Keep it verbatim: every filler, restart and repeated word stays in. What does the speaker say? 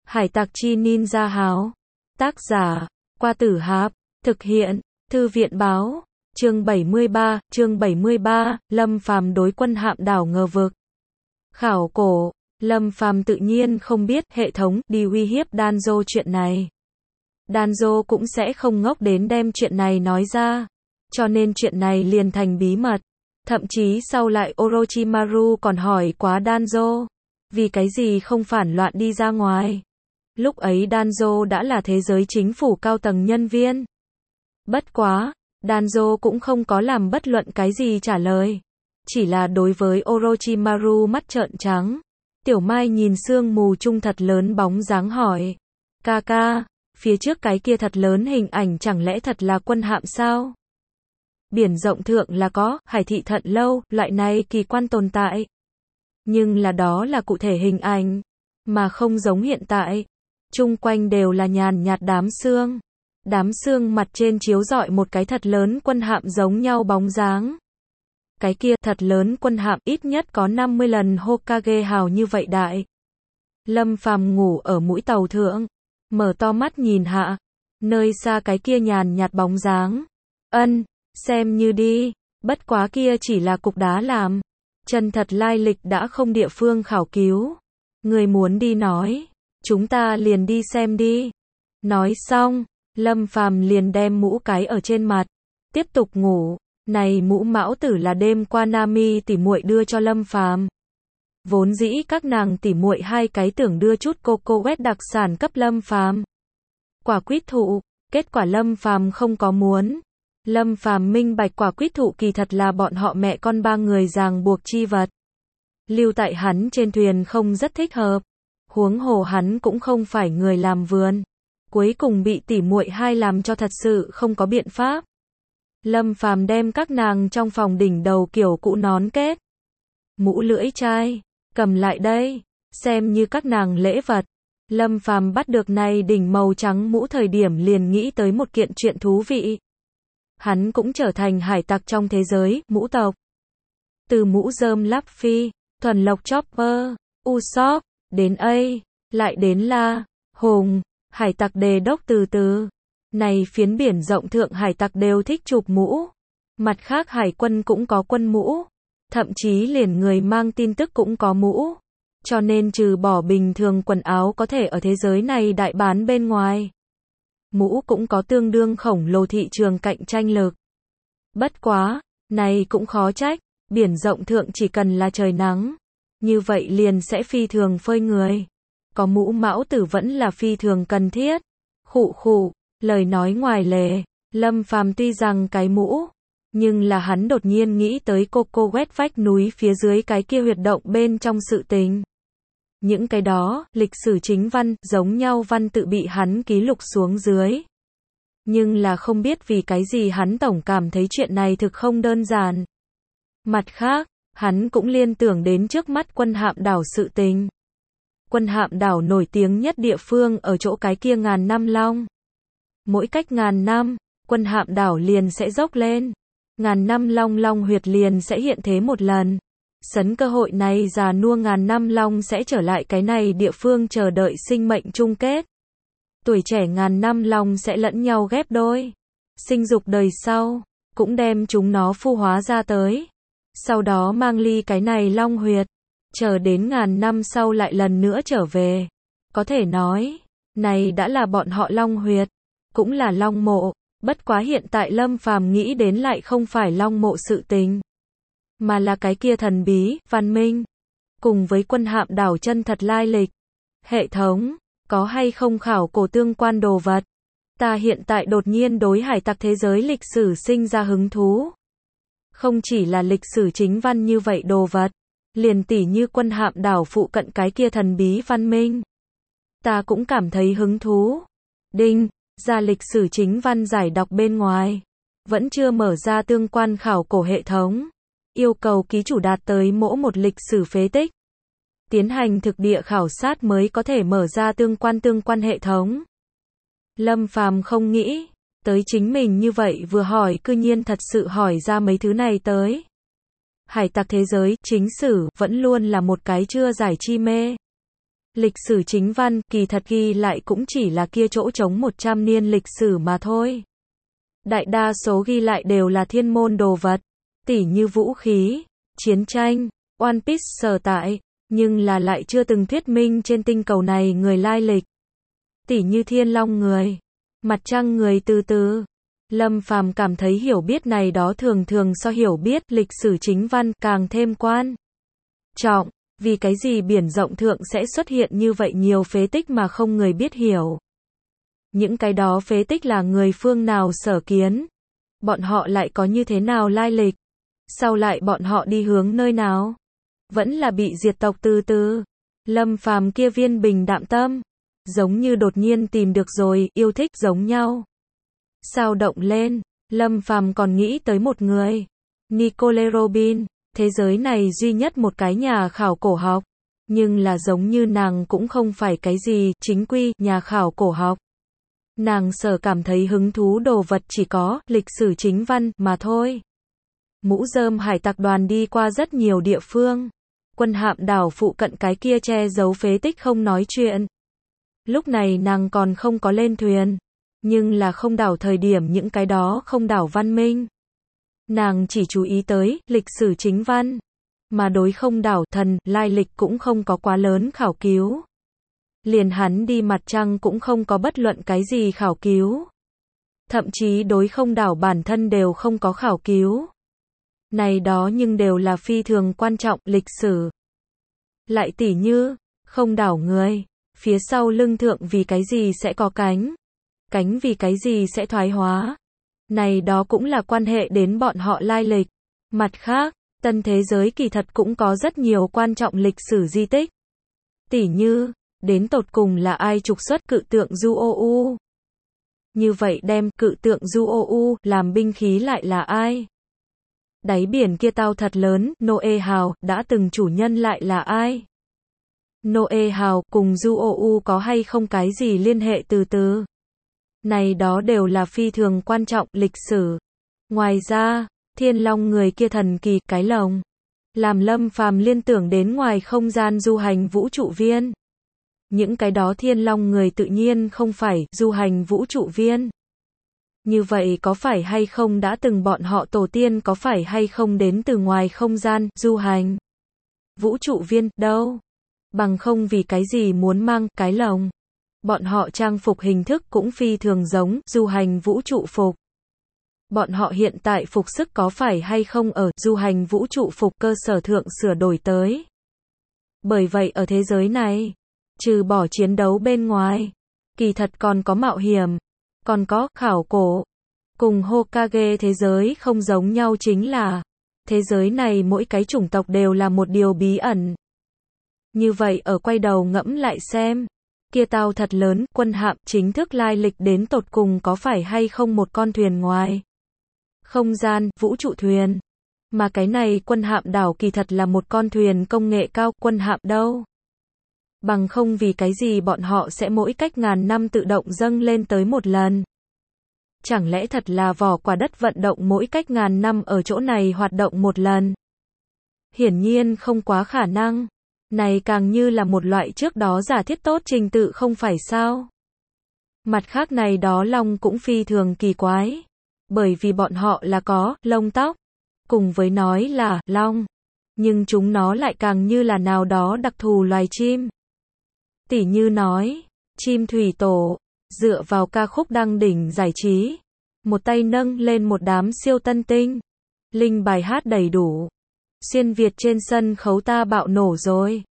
Hải tặc chi ninja háo. Tác giả, Qua Tử Hạp. Thực hiện, Thư viện báo. Chương bảy mươi ba, chương bảy mươi ba, Lâm Phàm đối quân hạm đảo ngờ vực. Khảo cổ, Lâm Phàm tự nhiên không biết hệ thống đi uy hiếp Danzo chuyện này. Danzo cũng sẽ không ngốc đến đem chuyện này nói ra. Cho nên chuyện này liền thành bí mật. Thậm chí sau lại Orochimaru còn hỏi quá Danzo. Vì cái gì không phản loạn đi ra ngoài. Lúc ấy Danzo đã là thế giới chính phủ cao tầng nhân viên. Bất quá, Danzo cũng không có làm bất luận cái gì trả lời. Chỉ là đối với Orochimaru mắt trợn trắng. Tiểu Mai nhìn sương mù chung thật lớn bóng dáng hỏi. Ca ca, phía trước cái kia thật lớn hình ảnh chẳng lẽ thật là quân hạm sao? Biển rộng thượng là có, hải thị thận lâu, loại này kỳ quan tồn tại. Nhưng là đó là cụ thể hình ảnh, mà không giống hiện tại. Chung quanh đều là nhàn nhạt đám sương. Đám sương mặt trên chiếu rọi một cái thật lớn quân hạm giống nhau bóng dáng. Cái kia thật lớn quân hạm ít nhất có năm mươi lần Hokage hào như vậy đại. Lâm Phàm ngủ ở mũi tàu thượng, mở to mắt nhìn hạ, nơi xa cái kia nhàn nhạt bóng dáng. Ân, xem như đi, bất quá kia chỉ là cục đá làm. Chân thật lai lịch đã không địa phương khảo cứu. Người muốn đi nói, chúng ta liền đi xem đi. Nói xong, Lâm Phàm liền đem mũ cái ở trên mặt, tiếp tục ngủ. Này mũ mão tử là đêm qua Nami tỉ muội đưa cho Lâm Phàm. Vốn dĩ các nàng tỉ muội hai cái tưởng đưa chút coco quét đặc sản cấp Lâm Phàm. Quả quýt thụ, kết quả Lâm Phàm không có muốn. Lâm Phàm minh bạch quả quýt thụ kỳ thật là bọn họ mẹ con ba người ràng buộc chi vật. Lưu tại hắn trên thuyền không rất thích hợp. Huống hồ hắn cũng không phải người làm vườn. Cuối cùng bị tỉ muội hai làm cho thật sự không có biện pháp. Lâm Phàm đem các nàng trong phòng đỉnh đầu kiểu cũ nón kết. Mũ lưỡi chai, cầm lại đây, xem như các nàng lễ vật. Lâm Phàm bắt được này đỉnh màu trắng mũ thời điểm liền nghĩ tới một kiện chuyện thú vị. Hắn cũng trở thành hải tặc trong thế giới, mũ tộc. Từ mũ rơm Luffy, thuần lộc Chopper, Usopp, đến A, lại đến La, Hùng, hải tặc đề đốc từ từ. Này phiến biển rộng thượng hải tặc đều thích chụp mũ. Mặt khác hải quân cũng có quân mũ. Thậm chí liền người mang tin tức cũng có mũ. Cho nên trừ bỏ bình thường quần áo có thể ở thế giới này đại bán bên ngoài. Mũ cũng có tương đương khổng lồ thị trường cạnh tranh lực. Bất quá, này cũng khó trách, biển rộng thượng chỉ cần là trời nắng. Như vậy liền sẽ phi thường phơi người. Có mũ mão tử vẫn là phi thường cần thiết. Khụ khụ. Lời nói ngoài lề, Lâm Phàm tuy rằng cái mũ, nhưng là hắn đột nhiên nghĩ tới Coco quét vách núi phía dưới cái kia huyệt động bên trong sự tình. Những cái đó, lịch sử chính văn, giống nhau văn tự bị hắn ký lục xuống dưới. Nhưng là không biết vì cái gì hắn tổng cảm thấy chuyện này thực không đơn giản. Mặt khác, hắn cũng liên tưởng đến trước mắt quân hạm đảo sự tình. Quân hạm đảo nổi tiếng nhất địa phương ở chỗ cái kia ngàn năm long. Mỗi cách ngàn năm, quân hạm đảo liền sẽ dốc lên. Ngàn năm long long huyệt liền sẽ hiện thế một lần. Sấn cơ hội này già nua ngàn năm long sẽ trở lại cái này địa phương chờ đợi sinh mệnh chung kết. Tuổi trẻ ngàn năm long sẽ lẫn nhau ghép đôi. Sinh dục đời sau, cũng đem chúng nó phu hóa ra tới. Sau đó mang ly cái này long huyệt. Chờ đến ngàn năm sau lại lần nữa trở về. Có thể nói, này đã là bọn họ long huyệt. Cũng là long mộ, bất quá hiện tại Lâm Phàm nghĩ đến lại không phải long mộ sự tình, mà là cái kia thần bí, văn minh, cùng với quân hạm đảo chân thật lai lịch. Hệ thống, có hay không khảo cổ tương quan đồ vật? Ta hiện tại đột nhiên đối hải tặc thế giới lịch sử sinh ra hứng thú. Không chỉ là lịch sử chính văn như vậy đồ vật, liền tỉ như quân hạm đảo phụ cận cái kia thần bí văn minh. Ta cũng cảm thấy hứng thú. Đinh. Ra lịch sử chính văn giải đọc bên ngoài. Vẫn chưa mở ra tương quan khảo cổ hệ thống. Yêu cầu ký chủ đạt tới mỗi một lịch sử phế tích. Tiến hành thực địa khảo sát mới có thể mở ra tương quan tương quan hệ thống. Lâm Phàm không nghĩ tới chính mình như vậy vừa hỏi cư nhiên thật sự hỏi ra mấy thứ này tới. Hải tặc thế giới, chính sử, vẫn luôn là một cái chưa giải chi mê. Lịch sử chính văn, kỳ thật ghi lại cũng chỉ là kia chỗ trống một trăm niên lịch sử mà thôi. Đại đa số ghi lại đều là thiên môn đồ vật, tỉ như vũ khí, chiến tranh, One Piece sở tại, nhưng là lại chưa từng thuyết minh trên tinh cầu này người lai lịch. Tỉ như thiên long người, mặt trăng người từ từ. Lâm Phàm cảm thấy hiểu biết này đó thường thường so hiểu biết lịch sử chính văn càng thêm quan trọng, vì cái gì biển rộng thượng sẽ xuất hiện như vậy nhiều phế tích mà không người biết hiểu. Những cái đó phế tích là người phương nào sở kiến, bọn họ lại có như thế nào lai lịch, sau lại bọn họ đi hướng nơi nào, vẫn là bị diệt tộc từ từ. Lâm Phàm kia viên bình đạm tâm, giống như đột nhiên tìm được rồi, yêu thích giống nhau. Sao động lên, Lâm Phàm còn nghĩ tới một người, Nicole Robin, thế giới này duy nhất một cái nhà khảo cổ học, nhưng là giống như nàng cũng không phải cái gì chính quy nhà khảo cổ học. Nàng sở cảm thấy hứng thú đồ vật chỉ có lịch sử chính văn mà thôi. Mũ rơm hải tặc đoàn đi qua rất nhiều địa phương, quân hạm đảo phụ cận cái kia che giấu phế tích không nói chuyện. Lúc này nàng còn không có lên thuyền, nhưng là không đảo thời điểm những cái đó không đảo văn minh. Nàng chỉ chú ý tới lịch sử chính văn, mà đối không đảo thần lai lịch cũng không có quá lớn khảo cứu. Liền hắn đi mặt trăng cũng không có bất luận cái gì khảo cứu. Thậm chí đối không đảo bản thân đều không có khảo cứu. Này đó nhưng đều là phi thường quan trọng lịch sử. Lại tỉ như, không đảo người, phía sau lưng thượng vì cái gì sẽ có cánh, cánh vì cái gì sẽ thoái hóa. Này đó cũng là quan hệ đến bọn họ lai lịch. Mặt khác, tân thế giới kỳ thật cũng có rất nhiều quan trọng lịch sử di tích. Tỉ như, đến tột cùng là ai trục xuất cự tượng Zu-o-u? Như vậy đem cự tượng Zu-o-u làm binh khí lại là ai? Đáy biển kia tao thật lớn, Noe Hào, đã từng chủ nhân lại là ai? Noe Hào cùng Zu-o-u có hay không cái gì liên hệ từ từ? Này đó đều là phi thường quan trọng lịch sử. Ngoài ra, thiên long người kia thần kỳ cái lồng, làm Lâm Phàm liên tưởng đến ngoài không gian du hành vũ trụ viên. Những cái đó thiên long người tự nhiên không phải du hành vũ trụ viên. Như vậy có phải hay không đã từng bọn họ tổ tiên có phải hay không đến từ ngoài không gian du hành vũ trụ viên đâu? Bằng không vì cái gì muốn mang cái lồng. Bọn họ trang phục hình thức cũng phi thường giống du hành vũ trụ phục. Bọn họ hiện tại phục sức có phải hay không ở du hành vũ trụ phục cơ sở thượng sửa đổi tới. Bởi vậy ở thế giới này, trừ bỏ chiến đấu bên ngoài, kỳ thật còn có mạo hiểm, còn có khảo cổ. Cùng Hokage thế giới không giống nhau chính là, thế giới này mỗi cái chủng tộc đều là một điều bí ẩn. Như vậy ở quay đầu ngẫm lại xem, kia tao thật lớn, quân hạm chính thức lai lịch đến tột cùng có phải hay không một con thuyền ngoài không gian, vũ trụ thuyền. Mà cái này quân hạm đảo kỳ thật là một con thuyền công nghệ cao, quân hạm đâu. Bằng không vì cái gì bọn họ sẽ mỗi cách ngàn năm tự động dâng lên tới một lần. Chẳng lẽ thật là vỏ quả đất vận động mỗi cách ngàn năm ở chỗ này hoạt động một lần? Hiển nhiên không quá khả năng. Này càng như là một loại trước đó giả thiết tốt trình tự không phải sao? Mặt khác này đó long cũng phi thường kỳ quái. Bởi vì bọn họ là có lông tóc, cùng với nói là long, nhưng chúng nó lại càng như là nào đó đặc thù loài chim. Tỉ như nói, chim thủy tổ, dựa vào ca khúc đăng đỉnh giải trí, một tay nâng lên một đám siêu tân tinh, linh bài hát đầy đủ. Xuyên Việt trên sân khấu ta bạo nổ rồi.